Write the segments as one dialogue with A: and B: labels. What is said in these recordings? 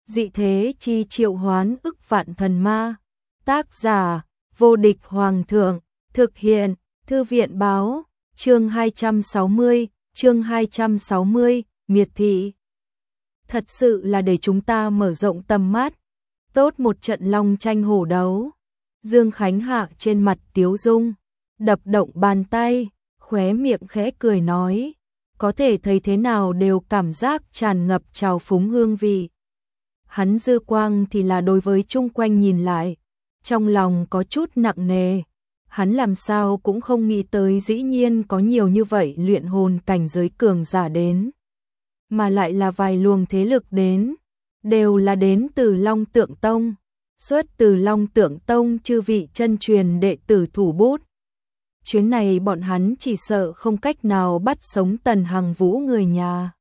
A: Dị thế chi triệu hoán ức vạn thần ma. Tác giả: Vô địch hoàng thượng. Thực hiện: Thư viện báo. Chương 260, miệt thị. Thật sự là để chúng ta mở rộng tầm mắt. Tốt một trận long tranh hổ đấu. Dương Khánh Hạ trên mặt tiếu dung, đập động bàn tay, khóe miệng khẽ cười nói, có thể thấy thế nào đều cảm giác tràn ngập trào phúng hương vị. Hắn dư quang thì là đối với chung quanh nhìn lại, trong lòng có chút nặng nề. Hắn làm sao cũng không nghĩ tới dĩ nhiên có nhiều như vậy luyện hồn cảnh giới cường giả đến. Mà lại là vài luồng thế lực đến, đều là đến từ Long Tượng Tông, xuất từ Long Tượng Tông chư vị chân truyền đệ tử thủ bút. Chuyến này bọn hắn chỉ sợ không cách nào bắt sống Tần Hằng Vũ người nhà.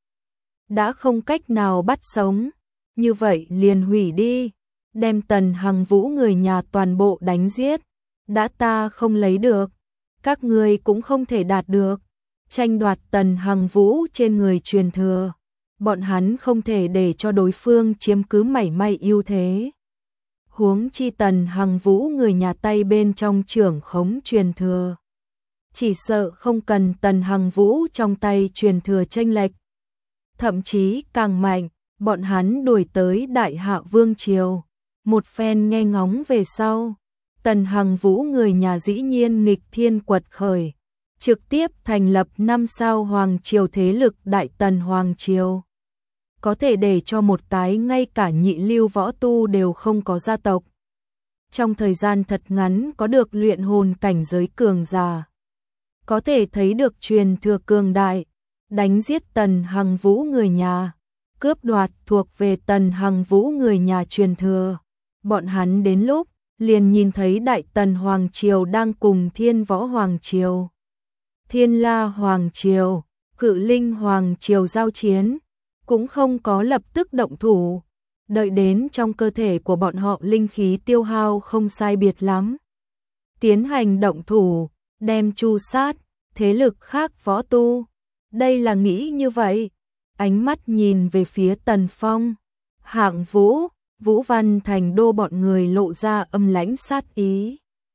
A: Đã không cách nào bắt sống, như vậy liền hủy đi, đem Tần Hằng Vũ người nhà toàn bộ đánh giết. Đã ta không lấy được, các ngươi cũng không thể đạt được. Tranh đoạt Tần Hằng Vũ trên người truyền thừa, bọn hắn không thể để cho đối phương chiếm cứ mảy may ưu thế. Huống chi Tần Hằng Vũ người nhà tay bên trong trưởng khống truyền thừa, chỉ sợ không cần Tần Hằng Vũ trong tay truyền thừa chênh lệch, thậm chí càng mạnh. Bọn hắn đuổi tới Đại Hạ Vương triều, một phen nghe ngóng về sau, Tần Hằng Vũ người nhà dĩ nhiên nghịch thiên quật khởi, trực tiếp thành lập 5 sao hoàng triều thế lực Đại Tần Hoàng triều. Có thể để cho một cái ngay cả nhị lưu võ tu đều không có gia tộc. Trong thời gian thật ngắn có được luyện hồn cảnh giới cường giả. Có thể thấy được truyền thừa cường đại, đánh giết Tần Hằng Vũ người nhà, cướp đoạt thuộc về Tần Hằng Vũ người nhà truyền thừa. Bọn hắn đến lúc liền nhìn thấy Đại Tần Hoàng triều đang cùng Thiên Võ Hoàng triều, Thiên La Hoàng triều, Cự Linh Hoàng triều giao chiến, cũng không có lập tức động thủ, đợi đến trong cơ thể của bọn họ linh khí tiêu hao không sai biệt lắm, tiến hành động thủ, đem tru sát thế lực khác võ tu. Đây là nghĩ như vậy. Ánh mắt nhìn về phía Tần Phong, Hạng Vũ, Vũ Văn Thành Đô bọn người lộ ra âm lãnh sát ý.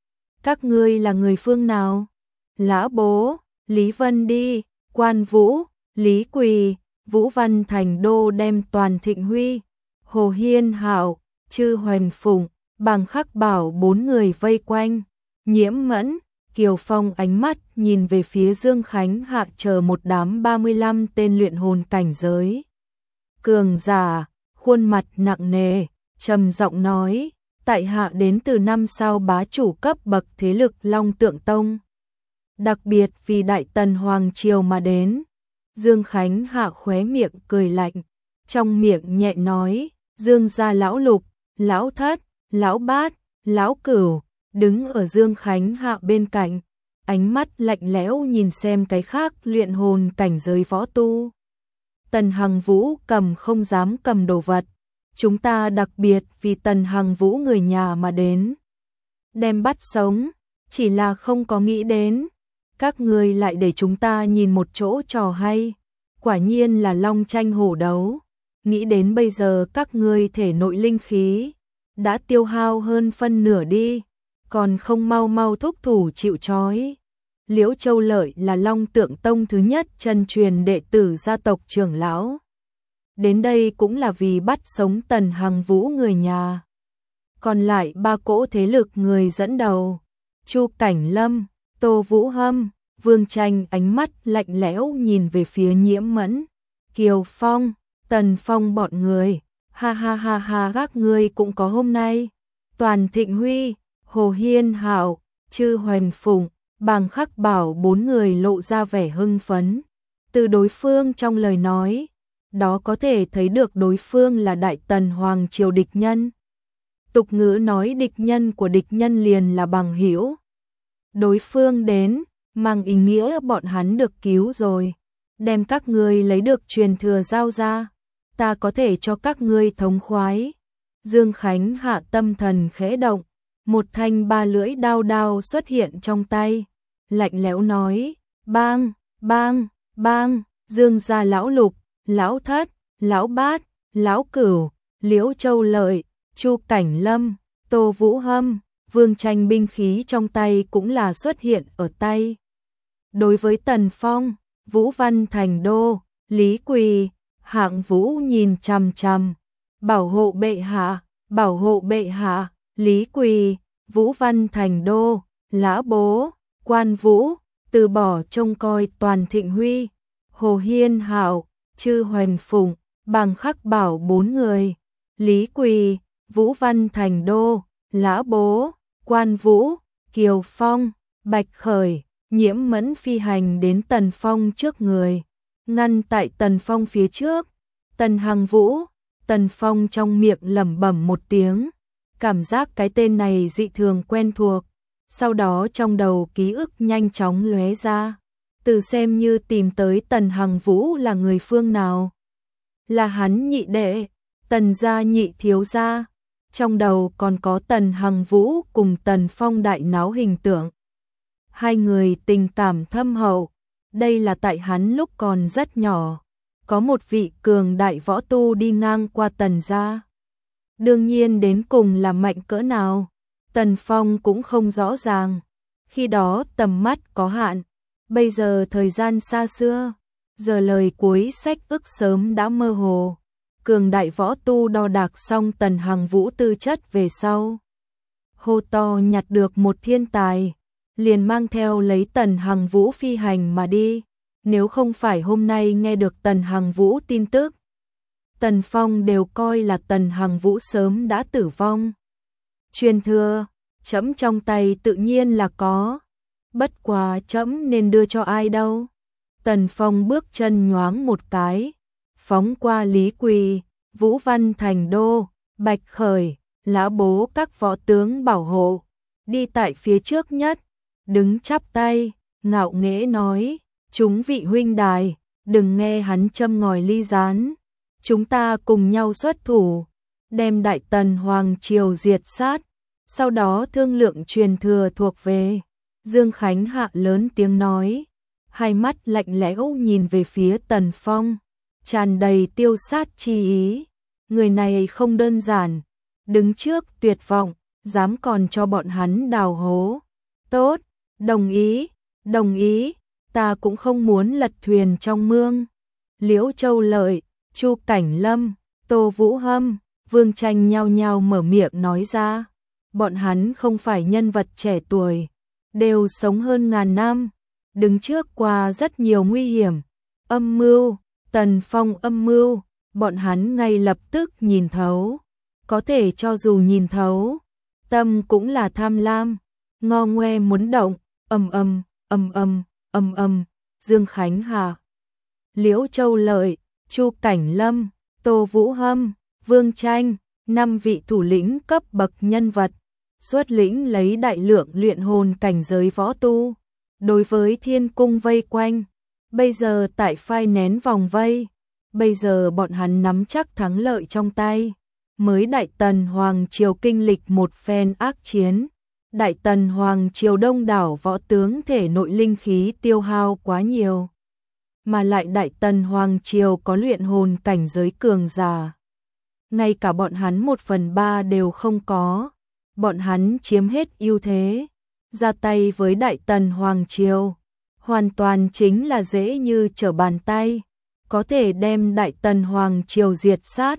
A: Các ngươi là người phương nào? Lã Bố, Lý Vân đi, Quan Vũ, Lý Quỳ, Vũ Văn Thành Đô đem Toàn Thịnh Huy, Hồ Hiên Hạo, Chư Hoành Phụng, Bàng Khắc Bảo 4 người vây quanh. Nhiễm Mẫn, Kiều Phong ánh mắt nhìn về phía Dương Khánh Hạ chờ một đám 35 tên luyện hồn cảnh giới cường giả, khuôn mặt nặng nề, trầm giọng nói, tại hạ đến từ 5 sao bá chủ cấp bậc thế lực Long Tượng Tông, đặc biệt vì Đại Tần Hoàng triều mà đến. Dương Khánh Hạ khóe miệng cười lạnh, trong miệng nhẹ nói, Dương gia lão Lục, lão Thất, lão Bát, lão Cửu đứng ở Dương Khánh Hạ bên cạnh, ánh mắt lạnh lẽo nhìn xem cái khác luyện hồn cảnh giới võ tu. Tần Hằng Vũ cầm không dám cầm đồ vật, chúng ta đặc biệt vì Tần Hằng Vũ người nhà mà đến, đem bắt sống, chỉ là không có nghĩ đến các ngươi lại để chúng ta nhìn một chỗ trò hay, quả nhiên là long tranh hổ đấu. Nghĩ đến bây giờ các ngươi thể nội linh khí đã tiêu hao hơn phân nửa đi, còn không mau mau thúc thủ chịu trói. Liễu Châu Lợi là Long Tượng Tông thứ nhất chân truyền đệ tử gia tộc trưởng lão, đến đây cũng là vì bắt sống Tần Hằng Vũ người nhà. Còn lại 3 cỗ thế lực người dẫn đầu, Chu Cảnh Lâm, Tô Vũ Hâm, Vương Tranh ánh mắt lạnh lẽo nhìn về phía Nhiễm Mẫn, Kiều Phong, Tần Phong bọn người, ha ha ha ha, các ngươi cũng có hôm nay. Toàn Thịnh Huy, Hồ Hiên Hạo, Chư Hoành Phụng, Bàng Khắc Bảo 4 người lộ ra vẻ hưng phấn. Từ đối phương trong lời nói, đó có thể thấy được đối phương là Đại Tần Hoàng triều địch nhân. Tục ngữ nói địch nhân của địch nhân liền là bằng hữu. Đối phương đến, mang ý nghĩa bọn hắn được cứu rồi. Đem các ngươi lấy được truyền thừa giao ra, ta có thể cho các ngươi thống khoái. Dương Khánh Hạ tâm thần khẽ động, một thanh 3 lưỡi đao xuất hiện trong tay, lạnh lẽo nói, bang, bang, bang, Dương gia lão Lục, lão Thất, lão Bát, lão Cửu, Liễu Châu Lợi, Chu Cảnh Lâm, Tô Vũ Hâm, Vương Tranh binh khí trong tay cũng là xuất hiện ở tay. Đối với Tần Phong, Vũ Văn Thành Đô, Lý Quỳ, Hạng Vũ nhìn chằm chằm, bảo hộ bệ hạ, bảo hộ bệ hạ, Lý Quỳ, Vũ Văn Thành Đô, Lã Bố, Quan Vũ, từ bỏ trông coi Toàn Thịnh Huy, Hồ Hiên Hạo, Chư Hoành Phụng, Bàng Khắc Bảo 4 người, Lý Quỳ, Vũ Văn Thành Đô, Lã Bố, Quan Vũ, Kiều Phong, Bạch Khởi, Nhiễm Mẫn phi hành đến Tần Phong trước người, ngăn tại Tần Phong phía trước. Tần Hằng Vũ, Tần Phong trong miệng lẩm bẩm một tiếng, cảm giác cái tên này dị thường quen thuộc, sau đó trong đầu ký ức nhanh chóng lóe ra, từ xem như tìm tới Tần Hằng Vũ là người phương nào. Là hắn nhị đệ, Tần gia nhị thiếu gia, trong đầu còn có Tần Hằng Vũ cùng Tần Phong đại náo hình tượng. Hai người tình cảm thâm hậu, đây là tại hắn lúc còn rất nhỏ, có một vị cường đại võ tu đi ngang qua Tần gia. Đương nhiên đến cùng là mạnh cỡ nào, Tần Phong cũng không rõ ràng, khi đó tầm mắt có hạn, bây giờ thời gian xa xưa, giờ lời cuối sách ức sớm đã mơ hồ. Cường đại võ tu đo đạc xong Tần Hằng Vũ tư chất về sau, hô to nhặt được một thiên tài, liền mang theo lấy Tần Hằng Vũ phi hành mà đi. Nếu không phải hôm nay nghe được Tần Hằng Vũ tin tức, Tần Phong đều coi là Tần Hằng Vũ sớm đã tử vong. Truyền thừa, trẫm trong tay tự nhiên là có, bất quá trẫm nên đưa cho ai đâu. Tần Phong bước chân nhoáng một cái, phóng qua Lý Quỳ, Vũ Văn Thành Đô, Bạch Khởi, Lã Bố các võ tướng bảo hộ, đi tại phía trước nhất, đứng chắp tay, ngạo nghễ nói, chúng vị huynh đài, đừng nghe hắn châm ngòi ly gián, chúng ta cùng nhau xuất thủ, đem Đại Tần Hoàng Triều diệt sát, sau đó thương lượng truyền thừa thuộc về. Dương Khánh Hạ lớn tiếng nói, hai mắt lạnh lẽo nhìn về phía Tần Phong, tràn đầy tiêu sát chi ý. Người này không đơn giản, đứng trước tuyệt vọng, dám còn cho bọn hắn đào hố. Tốt, đồng ý, ta cũng không muốn lật thuyền trong mương. Liễu Châu Lợi, Chu Cảnh Lâm, Tô Vũ Hâm, Vương Tranh nhao nhao mở miệng nói ra. Bọn hắn không phải nhân vật trẻ tuổi, đều sống hơn ngàn năm, đứng trước qua rất nhiều nguy hiểm. Âm mưu, Tần Phong âm mưu, bọn hắn ngay lập tức nhìn thấu. Có thể cho dù nhìn thấu, tâm cũng là tham lam, ngo ngoe muốn động. Dương Khánh Hà, Liễu Châu Lợi, Chu Cảnh Lâm, Tô Vũ Hâm, Vương Tranh, 5 vị thủ lĩnh cấp bậc nhân vật, xuất lĩnh lấy đại lượng luyện hồn cảnh giới võ tu, đối với thiên cung vây quanh, bây giờ tại phai nén vòng vây, bây giờ bọn hắn nắm chắc thắng lợi trong tay, mới Đại Tần Hoàng Triều kinh lịch một phen ác chiến. Đại Tần Hoàng Triều đông đảo võ tướng thể nội linh khí tiêu hao quá nhiều, mà lại Đại Tần Hoàng Triều có luyện hồn cảnh giới cường giả. Ngay cả bọn hắn 1/3 đều không có, bọn hắn chiếm hết ưu thế, ra tay với Đại Tần Hoàng Triều, hoàn toàn chính là dễ như trở bàn tay, có thể đem Đại Tần Hoàng Triều diệt sát.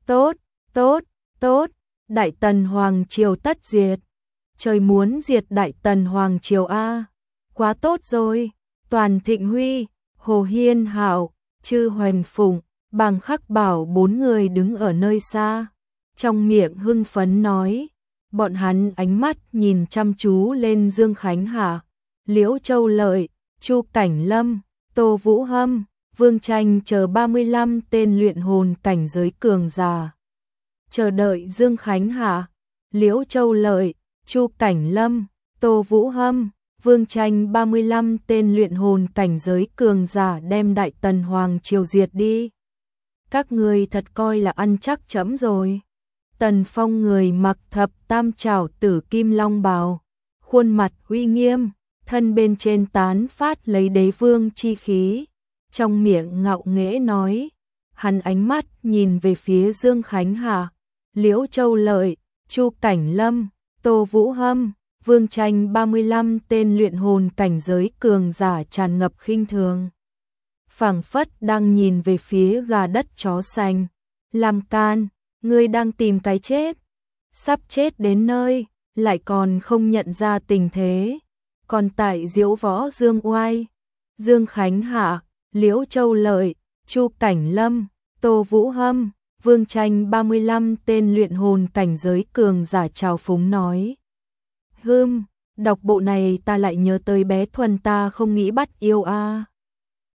A: Tốt, Đại Tần Hoàng Triều tất diệt. Trời muốn diệt Đại Tần Hoàng Triều a, quá tốt rồi. Toàn Thịnh Huy, Hồ Hiên Hạo, Chư Hoành Phụng, Bàng Khắc Bảo 4 người đứng ở nơi xa, trong miệng hưng phấn nói, bọn hắn ánh mắt nhìn chăm chú lên Dương Khánh Hạ, Liễu Châu Lợi, Chu Cảnh Lâm, Tô Vũ Hâm, Vương Tranh chờ 35 tên luyện hồn cảnh giới cường giả. Chờ đợi Dương Khánh Hạ, Liễu Châu Lợi, Chu Cảnh Lâm, Tô Vũ Hâm, Vương Tranh 35 tên luyện hồn cảnh giới cường giả đem Đại Tần Hoàng Triều diệt đi. Các người thật coi là ăn chắc chấm rồi. Tần Phong người mặc thập tam trảo tử kim long bào, khuôn mặt uy nghiêm, thân bên trên tán phát lấy đế vương chi khí, trong miệng ngạo nghễ nói, hắn ánh mắt nhìn về phía Dương Khánh Hạ, Liễu Châu Lợi, Chu Cảnh Lâm, Tô Vũ Hâm, Vương Tranh 35 tên luyện hồn cảnh giới cường giả tràn ngập khinh thường. Phảng phất đang nhìn về phía gà đất chó xanh. Lam Can, ngươi đang tìm cái chết. Sắp chết đến nơi, lại còn không nhận ra tình thế. Còn tại diễu võ Dương Oai, Dương Khánh Hạ, Liễu Châu Lợi, Chu Cảnh Lâm, Tô Vũ Hâm, Vương Tranh 35 tên luyện hồn cảnh giới cường giả trào phúng nói. Đọc bộ này ta lại nhớ tới bé Thuần ta không nghĩ bắt yêu a.